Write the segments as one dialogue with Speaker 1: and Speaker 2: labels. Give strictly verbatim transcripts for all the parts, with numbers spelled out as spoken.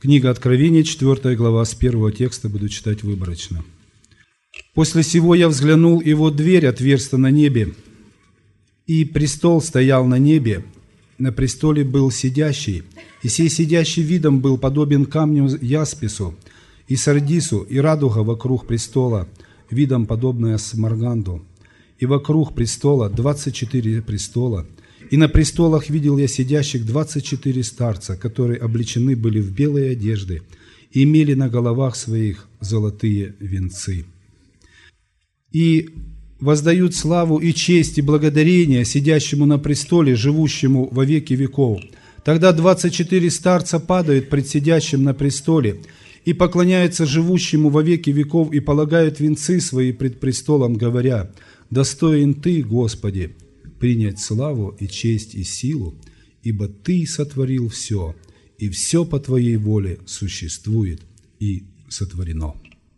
Speaker 1: Книга Откровения, четвёртая глава, с первого текста буду читать выборочно. «После сего я взглянул, и вот дверь отверста на небе, и престол стоял на небе, на престоле был сидящий, и сей сидящий видом был подобен камню яспису, и сардису, и радуга вокруг престола, видом подобная смарганду, и вокруг престола двадцать четыре престола, и на престолах видел я сидящих двадцать четыре старца, которые облечены были в белые одежды, и имели на головах своих золотые венцы. И воздают славу и честь и благодарение сидящему на престоле, живущему во веки веков. Тогда двадцать четыре старца падают пред сидящим на престоле и поклоняются живущему во веки веков и полагают венцы свои пред престолом, говоря: «Достоин Ты, Господи, принять славу и честь и силу, ибо Ты сотворил все, и все по Твоей воле существует и сотворено».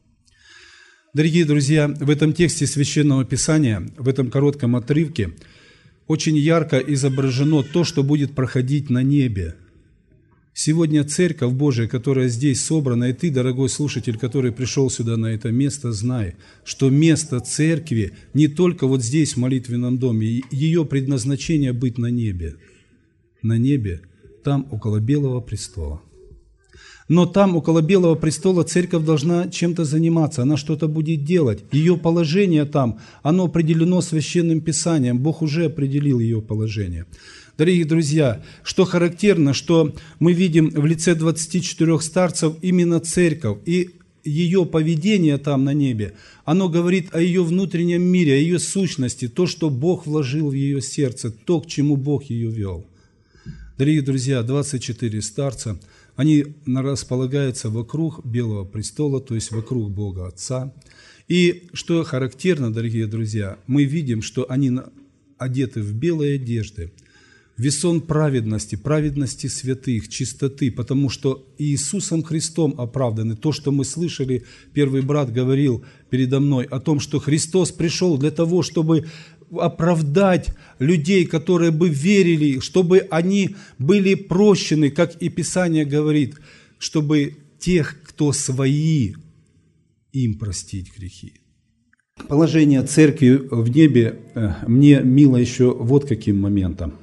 Speaker 1: Дорогие друзья, в этом тексте Священного Писания, в этом коротком отрывке, очень ярко изображено то, что будет проходить на небе. Сегодня Церковь Божия, которая здесь собрана, и ты, дорогой слушатель, который пришел сюда на это место, знай, что место Церкви не только вот здесь, в молитвенном доме, ее предназначение быть на небе. На небе, там, около Белого престола. Но там, около Белого престола, Церковь должна чем-то заниматься, она что-то будет делать. Ее положение там, оно определено Священным Писанием, Бог уже определил ее положение. Дорогие друзья, что характерно, что мы видим в лице двадцати четырёх старцев именно Церковь, и ее поведение там на небе, оно говорит о ее внутреннем мире, о ее сущности, то, что Бог вложил в ее сердце, то, к чему Бог ее вел. Дорогие друзья, двадцать четыре старца, они располагаются вокруг Белого престола, то есть вокруг Бога Отца. И что характерно, дорогие друзья, мы видим, что они одеты в белые одежды, в весон праведности, праведности святых, чистоты, потому что Иисусом Христом оправданы. То, что мы слышали, первый брат говорил передо мной о том, что Христос пришел для того, чтобы оправдать людей, которые бы верили, чтобы они были прощены, как и Писание говорит, чтобы тех, кто свои, им простить грехи. Положение Церкви в небе мне мило еще вот каким моментом.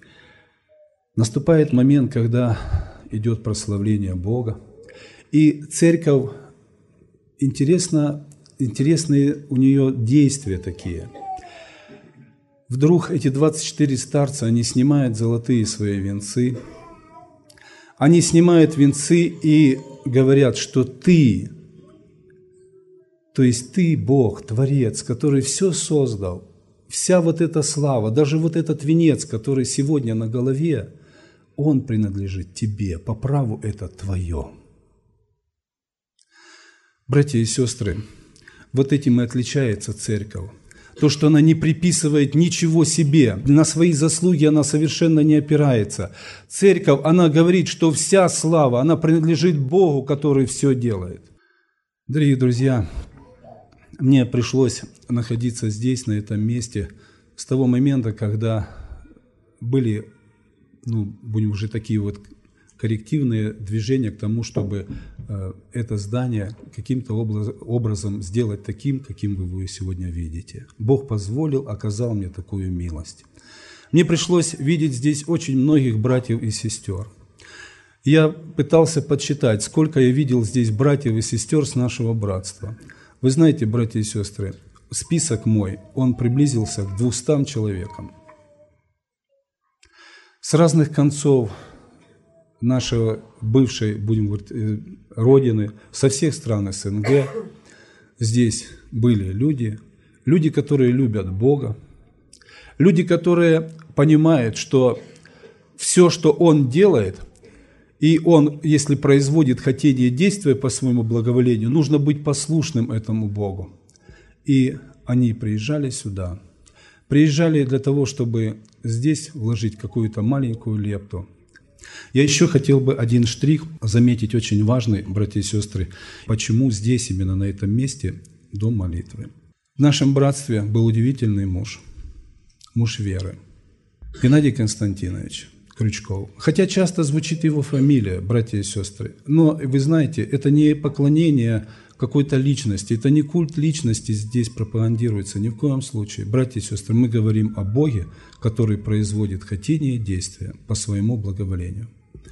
Speaker 1: Наступает момент, когда идет прославление Бога, и Церковь, интересно, интересные у нее действия такие. Вдруг эти двадцать четыре старца, они снимают золотые свои венцы, они снимают венцы и говорят, что Ты, то есть Ты, Бог, Творец, который все создал, вся вот эта слава, даже вот этот венец, который сегодня на голове, он принадлежит Тебе, по праву это Твое. Братья и сестры, вот этим и отличается Церковь. То, что она не приписывает ничего себе, на свои заслуги она совершенно не опирается. Церковь, она говорит, что вся слава, она принадлежит Богу, который все делает. Дорогие друзья, мне пришлось находиться здесь, на этом месте, с того момента, когда были, ну, будем уже такие вот коррективные движения к тому, чтобы э, это здание каким-то образ, образом сделать таким, каким вы его сегодня видите. Бог позволил, оказал мне такую милость. Мне пришлось видеть здесь очень многих братьев и сестер. Я пытался подсчитать, сколько я видел здесь братьев и сестер с нашего братства. Вы знаете, братья и сестры, список мой, он приблизился к двухстам человекам. С разных концов нашей бывшей, будем говорить, родины, со всех стран СНГ. Здесь были люди, люди, которые любят Бога, люди, которые понимают, что все, что Он делает, и Он, если производит хотение действия по своему благоволению, нужно быть послушным этому Богу. И они приезжали сюда, приезжали для того, чтобы здесь вложить какую-то маленькую лепту. Я еще хотел бы один штрих заметить, очень важный, братья и сестры, почему здесь, именно на этом месте, дом молитвы. В нашем братстве был удивительный муж, муж веры, Геннадий Константинович, Крючков. Хотя часто звучит его фамилия, братья и сестры. Но вы знаете, это не поклонение какой-то личности, это не культ личности здесь пропагандируется ни в коем случае. Братья и сестры, мы говорим о Боге, который производит хотение и действия по своему благоволению.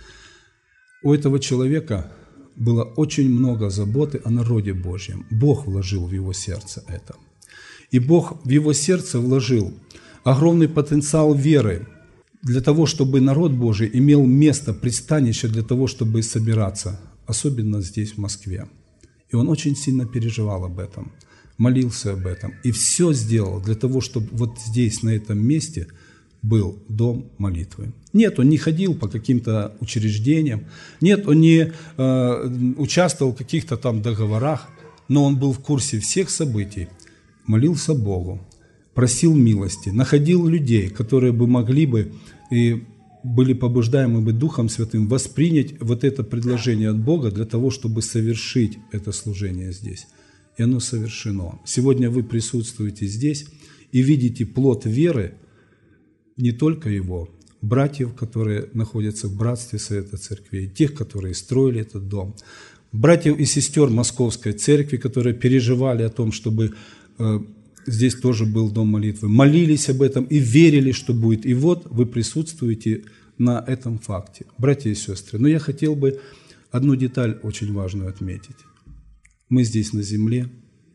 Speaker 1: У этого человека было очень много заботы о народе Божьем. Бог вложил в его сердце это. И Бог в его сердце вложил огромный потенциал веры для того, чтобы народ Божий имел место, пристанище для того, чтобы собираться, особенно здесь, в Москве. И он очень сильно переживал об этом, молился об этом. И все сделал для того, чтобы вот здесь, на этом месте, был дом молитвы. Нет, он не ходил по каким-то учреждениям, нет, он не э, участвовал в каких-то там договорах, но он был в курсе всех событий, молился Богу, просил милости, находил людей, которые бы могли бы и были побуждаемы бы Духом Святым воспринять вот это предложение от Бога для того, чтобы совершить это служение здесь. И оно совершено. Сегодня вы присутствуете здесь и видите плод веры, не только его, братьев, которые находятся в братстве Совета Церквей, тех, которые строили этот дом, братьев и сестер Московской Церкви, которые переживали о том, чтобы э, здесь тоже был дом молитвы, молились об этом и верили, что будет. И вот вы присутствуете на этом факте. Братья и сестры, но я хотел бы одну деталь очень важную отметить. Мы здесь на земле,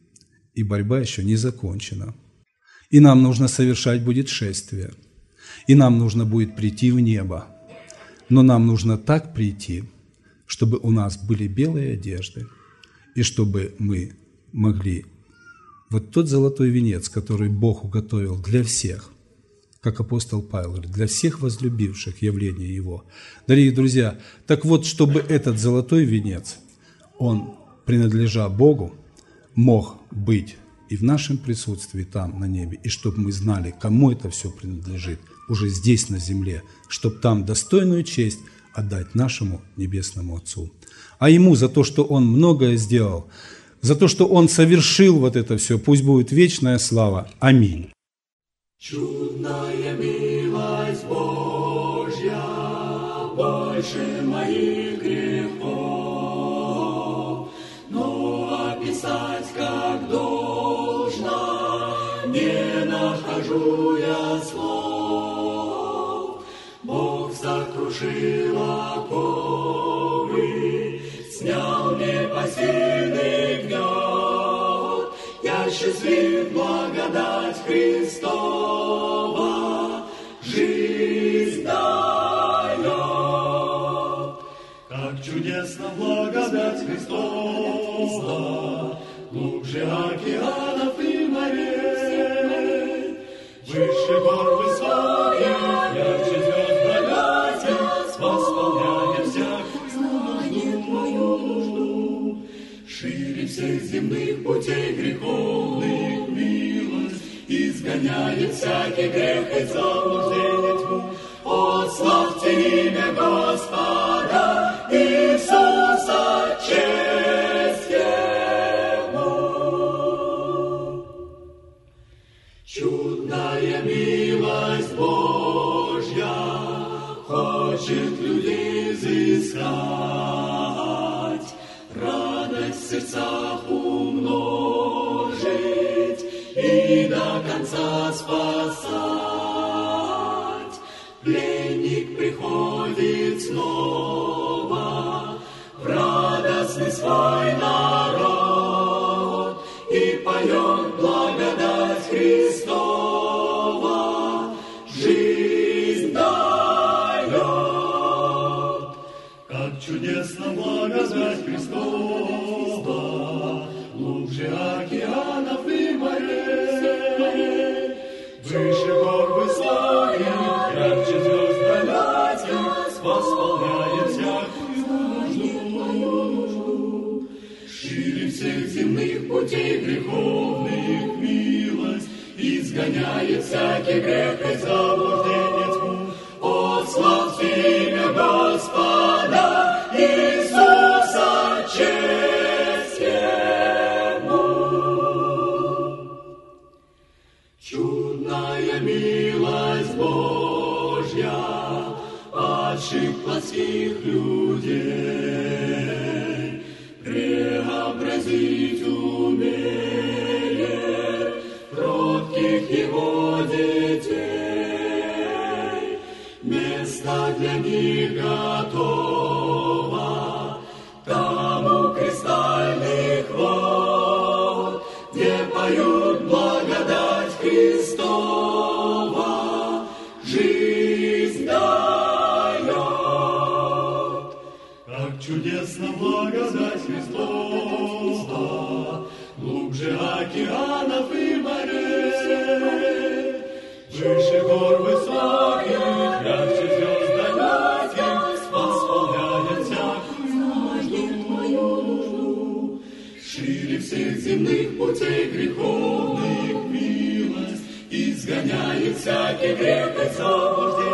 Speaker 1: и борьба еще не закончена. И нам нужно совершать будет шествие. И нам нужно будет прийти в небо. Но нам нужно так прийти, чтобы у нас были белые одежды, и чтобы мы могли вот тот золотой венец, который Бог уготовил для всех, как апостол Павел говорит, для всех возлюбивших явление Его. Дорогие друзья, так вот, чтобы этот золотой венец, он, принадлежа Богу, мог быть и в нашем присутствии там, на небе, и чтобы мы знали, кому это все принадлежит, уже здесь, на земле, чтобы там достойную честь отдать нашему Небесному Отцу. А Ему за то, что Он многое сделал, за то, что Он совершил вот это все, пусть будет вечная слава. Аминь.
Speaker 2: Чудная милость Божья больше моих грехов, но описать как должно не нахожу я слов. Бог сокрушил оковы, снял непосильный гнет. Я счастлив, благодать Христова жизнь дает. Как чудесна благодать Христова, глубже океанов и морей, выше гор высоких, ярче звезд догатя, восполняя всякую мою нужду. Шире всех земных путей греховных милость изгоняет всякий грех и заблуждение тьму. О, славьте имя Господа Иисуса, честь Ему. Чудная милость Божья хочет людей изыскать, радость в сердцах умножить и до конца спасать. Пленник приходит снова в радостный свой народ и поет благодать Христова, жизнь дает. Как чудесна благодать Христова, глубже океанов и морей, выше гор высоких, ярче звезд догатя, восполняя всякую нужду. Шире всех земных путей греховных милость изгоняет всякий грех и заблуждение тьму. О, славьте имя Господа Иисуса, честь Ему. Чудная милость Божья чудесна благодать Христова, глубже океанов и морей, выше гор высоких, ярче звезд далеких, восполняет всякую нужду. Шире всех земных путей греховных милость изгоняет всякий грех и заблуждение.